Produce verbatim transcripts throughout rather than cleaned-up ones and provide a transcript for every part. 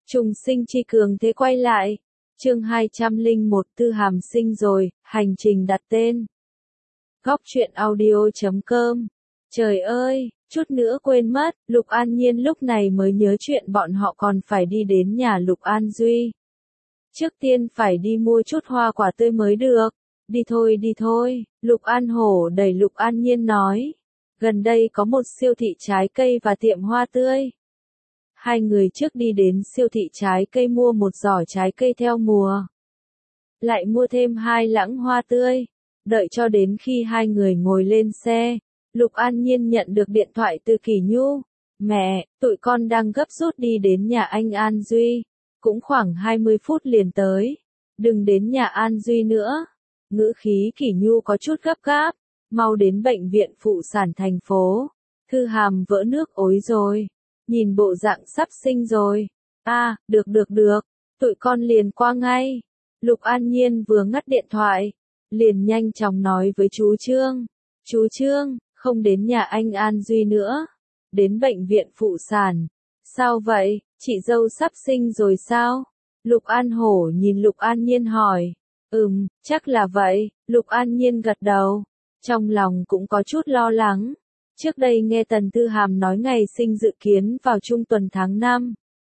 Trùng sinh chi cường thế quay lại. Chương hai trăm lẻ một Tư Hàm sinh rồi, hành trình đặt tên. Góc truyện audio chấm com. Trời ơi, chút nữa quên mất, Lục An Nhiên lúc này mới nhớ chuyện bọn họ còn phải đi đến nhà Lục An Duy. Trước tiên phải đi mua chút hoa quả tươi mới được. Đi thôi đi thôi, Lục An Hổ đẩy Lục An Nhiên nói. Gần đây có một siêu thị trái cây và tiệm hoa tươi. Hai người trước đi đến siêu thị trái cây mua một giỏ trái cây theo mùa. Lại mua thêm hai lẵng hoa tươi. Đợi cho đến khi hai người ngồi lên xe, Lục An Nhiên nhận được điện thoại từ Kỷ Nhu. Mẹ, tụi con đang gấp rút đi đến nhà anh An Duy. Cũng khoảng hai mươi phút liền tới. Đừng đến nhà An Duy nữa. Ngữ khí Kỷ Nhu có chút gấp gáp. Mau đến bệnh viện phụ sản thành phố. Thư Hàm vỡ nước ối rồi. Nhìn bộ dạng sắp sinh rồi. À, được được được. Tụi con liền qua ngay. Lục An Nhiên vừa ngắt điện thoại. Liền nhanh chóng nói với chú Trương. Chú Trương, không đến nhà anh An Duy nữa. Đến bệnh viện phụ sản. Sao vậy, chị dâu sắp sinh rồi sao? Lục An Hổ nhìn Lục An Nhiên hỏi. Ừm, chắc là vậy. Lục An Nhiên gật đầu. Trong lòng cũng có chút lo lắng. Trước đây nghe Tần Tư Hàm nói ngày sinh dự kiến vào trung tuần tháng năm.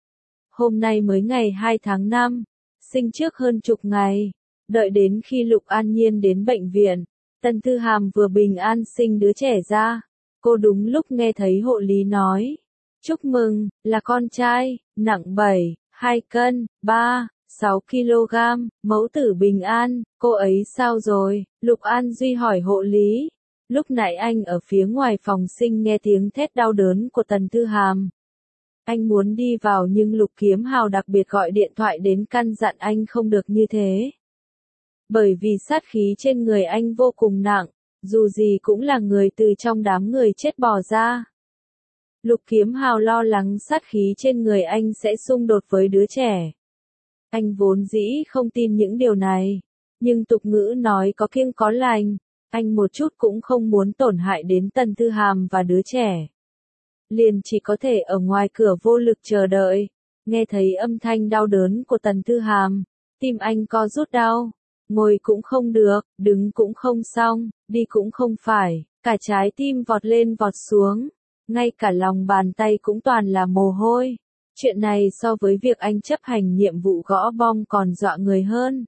Hôm nay mới ngày hai tháng năm. Sinh trước hơn chục ngày. Đợi đến khi Lục An Nhiên đến bệnh viện, Tần Tư Hàm vừa bình an sinh đứa trẻ ra. Cô đúng lúc nghe thấy hộ lý nói. Chúc mừng, là con trai, nặng bảy, hai cân, ba, sáu ki lô gam, mẫu tử bình an. Cô ấy sao rồi? Lục An Duy hỏi hộ lý. Lúc nãy anh ở phía ngoài phòng sinh nghe tiếng thét đau đớn của Tần Tư Hàm. Anh muốn đi vào nhưng Lục Kiếm Hào đặc biệt gọi điện thoại đến căn dặn anh không được như thế. Bởi vì sát khí trên người anh vô cùng nặng, dù gì cũng là người từ trong đám người chết bỏ ra. Lục Kiếm Hào lo lắng sát khí trên người anh sẽ xung đột với đứa trẻ. Anh vốn dĩ không tin những điều này, nhưng tục ngữ nói có kiêng có lành, anh một chút cũng không muốn tổn hại đến Tần Tư Hàm và đứa trẻ. Liền chỉ có thể ở ngoài cửa vô lực chờ đợi, nghe thấy âm thanh đau đớn của Tần Tư Hàm, tim anh co rút đau. Ngồi cũng không được, đứng cũng không xong, đi cũng không phải, cả trái tim vọt lên vọt xuống, ngay cả lòng bàn tay cũng toàn là mồ hôi. Chuyện này so với việc anh chấp hành nhiệm vụ gõ bom còn dọa người hơn.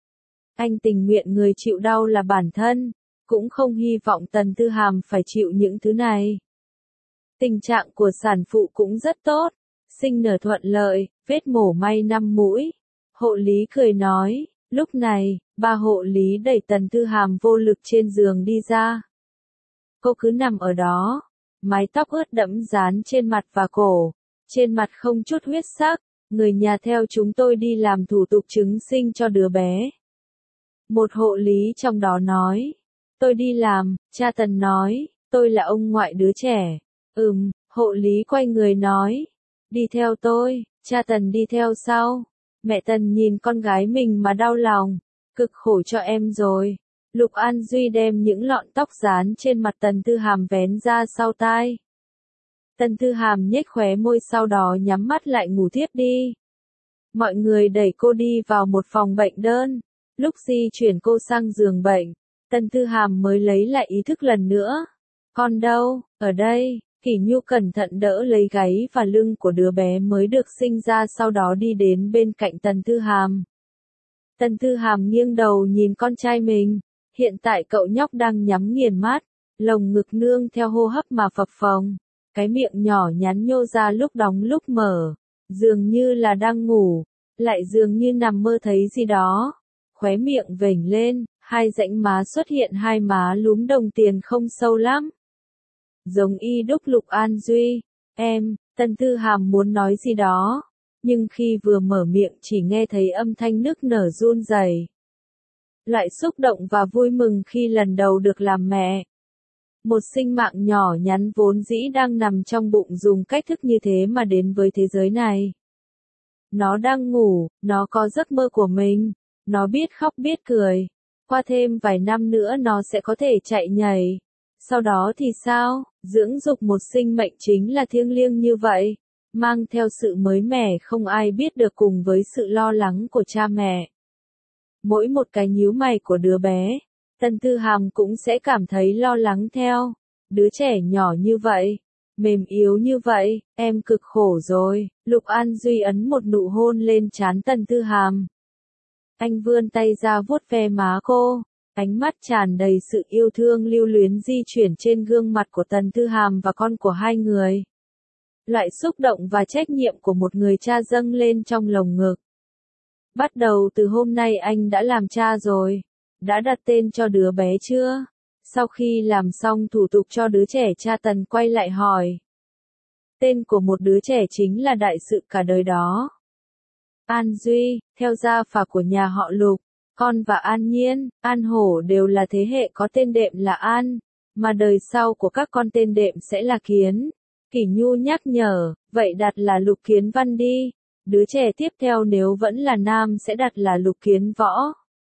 Anh tình nguyện người chịu đau là bản thân, cũng không hy vọng Tần Tư Hàm phải chịu những thứ này. Tình trạng của sản phụ cũng rất tốt, sinh nở thuận lợi, vết mổ may năm mũi. Hộ lý cười nói. Lúc này, bà hộ lý đẩy Tần Tư Hàm vô lực trên giường đi ra. Cô cứ nằm ở đó, mái tóc ướt đẫm dán trên mặt và cổ, trên mặt không chút huyết sắc, người nhà theo chúng tôi đi làm thủ tục chứng sinh cho đứa bé. Một hộ lý trong đó nói, tôi đi làm, cha Tần nói, tôi là ông ngoại đứa trẻ. Ừm, hộ lý quay người nói, đi theo tôi, cha Tần đi theo sau. Mẹ Tần nhìn con gái mình mà đau lòng, cực khổ cho em rồi. Lục An Duy đem những lọn tóc dán trên mặt Tần Tư Hàm vén ra sau tai. Tần Tư Hàm nhếch khóe môi sau đó nhắm mắt lại ngủ tiếp đi. Mọi người đẩy cô đi vào một phòng bệnh đơn. Lúc di chuyển cô sang giường bệnh, Tần Tư Hàm mới lấy lại ý thức lần nữa. Con đâu? Ở đây. Kỷ Nhu cẩn thận đỡ lấy gáy và lưng của đứa bé mới được sinh ra, sau đó đi đến bên cạnh Tần Tư Hàm. Tần Tư Hàm nghiêng đầu nhìn con trai mình, hiện tại cậu nhóc đang nhắm nghiền mắt, lồng ngực nương theo hô hấp mà phập phồng, cái miệng nhỏ nhắn nhô ra lúc đóng lúc mở, dường như là đang ngủ, lại dường như nằm mơ thấy gì đó. Khóe miệng vểnh lên, hai rãnh má xuất hiện hai má lúm đồng tiền không sâu lắm. Giống y đúc Lục An Duy. Em, Tần Tư Hàm muốn nói gì đó, nhưng khi vừa mở miệng chỉ nghe thấy âm thanh nức nở run rẩy. Loại xúc động và vui mừng khi lần đầu được làm mẹ. Một sinh mạng nhỏ nhắn vốn dĩ đang nằm trong bụng dùng cách thức như thế mà đến với thế giới này. Nó đang ngủ, nó có giấc mơ của mình, nó biết khóc biết cười. Qua thêm vài năm nữa nó sẽ có thể chạy nhảy. Sau đó thì sao? Dưỡng dục một sinh mệnh chính là thiêng liêng như vậy. mang theo sự mới mẻ không ai biết được cùng với sự lo lắng của cha mẹ. Mỗi một cái nhíu mày của đứa bé, Tần Tư Hàm cũng sẽ cảm thấy lo lắng theo. Đứa trẻ nhỏ như vậy, mềm yếu như vậy, em cực khổ rồi. Lục An Duy ấn một nụ hôn lên trán Tần Tư Hàm. Anh vươn tay ra vuốt ve má cô, ánh mắt tràn đầy sự yêu thương lưu luyến di chuyển trên gương mặt của Tần Tư Hàm và con của hai người. Loại xúc động và trách nhiệm của một người cha dâng lên trong lồng ngực. Bắt đầu từ hôm nay anh đã làm cha rồi. Đã đặt tên cho đứa bé chưa? Sau khi làm xong thủ tục cho đứa trẻ, cha Tần quay lại hỏi. Tên của một đứa trẻ chính là đại sự cả đời đó. An Duy, theo gia phả của nhà họ Lục, con và An Nhiên, An Hổ đều là thế hệ có tên đệm là An, mà đời sau của các con tên đệm sẽ là Kiến. Kỷ Nhu nhắc nhở, vậy đặt là Lục Kiến Văn đi. Đứa trẻ tiếp theo nếu vẫn là nam sẽ đặt là Lục Kiến Võ.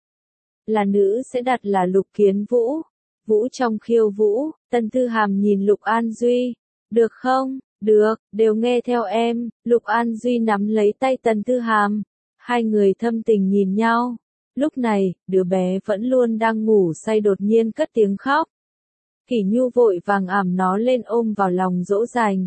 Là nữ sẽ đặt là Lục Kiến Vũ. Vũ trong khiêu vũ. Tần Tư Hàm nhìn Lục An Duy. Được không? Được, đều nghe theo em. Lục An Duy nắm lấy tay Tần Tư Hàm. Hai người thâm tình nhìn nhau. Lúc này, đứa bé vẫn luôn đang ngủ say đột nhiên cất tiếng khóc. Kỷ Nhu vội vàng ẵm nó lên ôm vào lòng dỗ dành.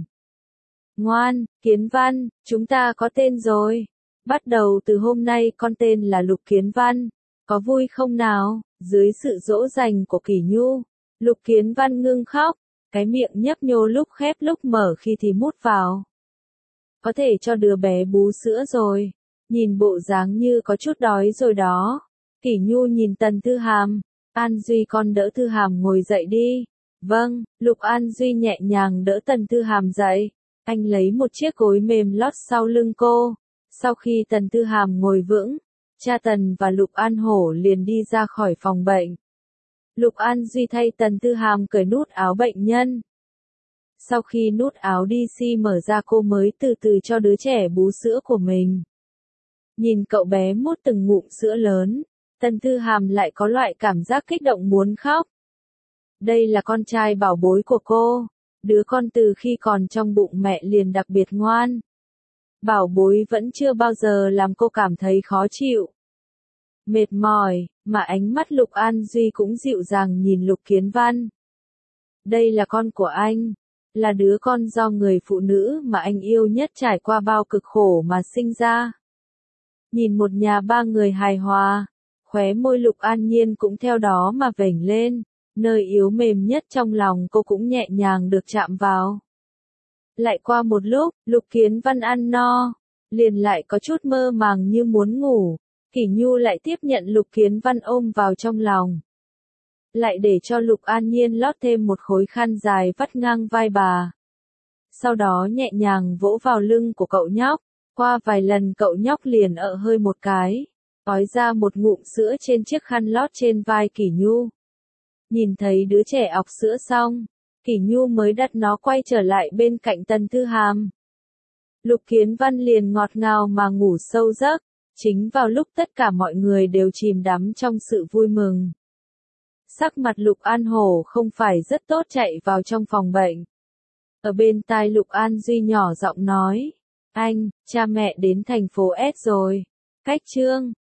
Ngoan, Kiến Văn, chúng ta có tên rồi. Bắt đầu từ hôm nay con tên là Lục Kiến Văn. Có vui không nào? Dưới sự dỗ dành của Kỷ Nhu, Lục Kiến Văn ngưng khóc. Cái miệng nhấp nhô lúc khép lúc mở khi thì mút vào. Có thể cho đứa bé bú sữa rồi. Nhìn bộ dáng như có chút đói rồi đó. Kỷ Nhu nhìn Tần Tư Hàm. An Duy con đỡ Tư Hàm ngồi dậy đi. Vâng, Lục An Duy nhẹ nhàng đỡ Tần Tư Hàm dậy. Anh lấy một chiếc gối mềm lót sau lưng cô. Sau khi Tần Tư Hàm ngồi vững, cha Tần và Lục An Hổ liền đi ra khỏi phòng bệnh. Lục An Duy thay Tần Tư Hàm cởi nút áo bệnh nhân. Sau khi nút áo đê xê mở ra cô mới từ từ cho đứa trẻ bú sữa của mình. Nhìn cậu bé mút từng ngụm sữa lớn, Tần Tư Hàm lại có loại cảm giác kích động muốn khóc. Đây là con trai bảo bối của cô. Đứa con từ khi còn trong bụng mẹ liền đặc biệt ngoan. Bảo bối vẫn chưa bao giờ làm cô cảm thấy khó chịu, mệt mỏi, mà ánh mắt Lục An Duy cũng dịu dàng nhìn Lục Kiến Văn. Đây là con của anh, là đứa con do người phụ nữ mà anh yêu nhất trải qua bao cực khổ mà sinh ra. Nhìn một nhà ba người hài hòa, khóe môi Lục An Nhiên cũng theo đó mà vểnh lên. Nơi yếu mềm nhất trong lòng cô cũng nhẹ nhàng được chạm vào. Lại qua một lúc, Lục Kiến Văn ăn no, liền lại có chút mơ màng như muốn ngủ. Kỷ Nhu lại tiếp nhận Lục Kiến Văn ôm vào trong lòng. Lại để cho Lục An Nhiên lót thêm một khối khăn dài vắt ngang vai bà. Sau đó nhẹ nhàng vỗ vào lưng của cậu nhóc. Qua vài lần cậu nhóc liền ợ hơi một cái, ói ra một ngụm sữa trên chiếc khăn lót trên vai Kỷ Nhu. Nhìn thấy đứa trẻ ọc sữa xong, Kỷ Nhu mới đặt nó quay trở lại bên cạnh Tần Tư Hàm. Lục Kiến Văn liền ngọt ngào mà ngủ sâu giấc, chính vào lúc tất cả mọi người đều chìm đắm trong sự vui mừng. Sắc mặt Lục An Hổ không phải rất tốt chạy vào trong phòng bệnh. Ở bên tai Lục An Duy nhỏ giọng nói, anh, cha mẹ đến thành phố S rồi. Cách Trương,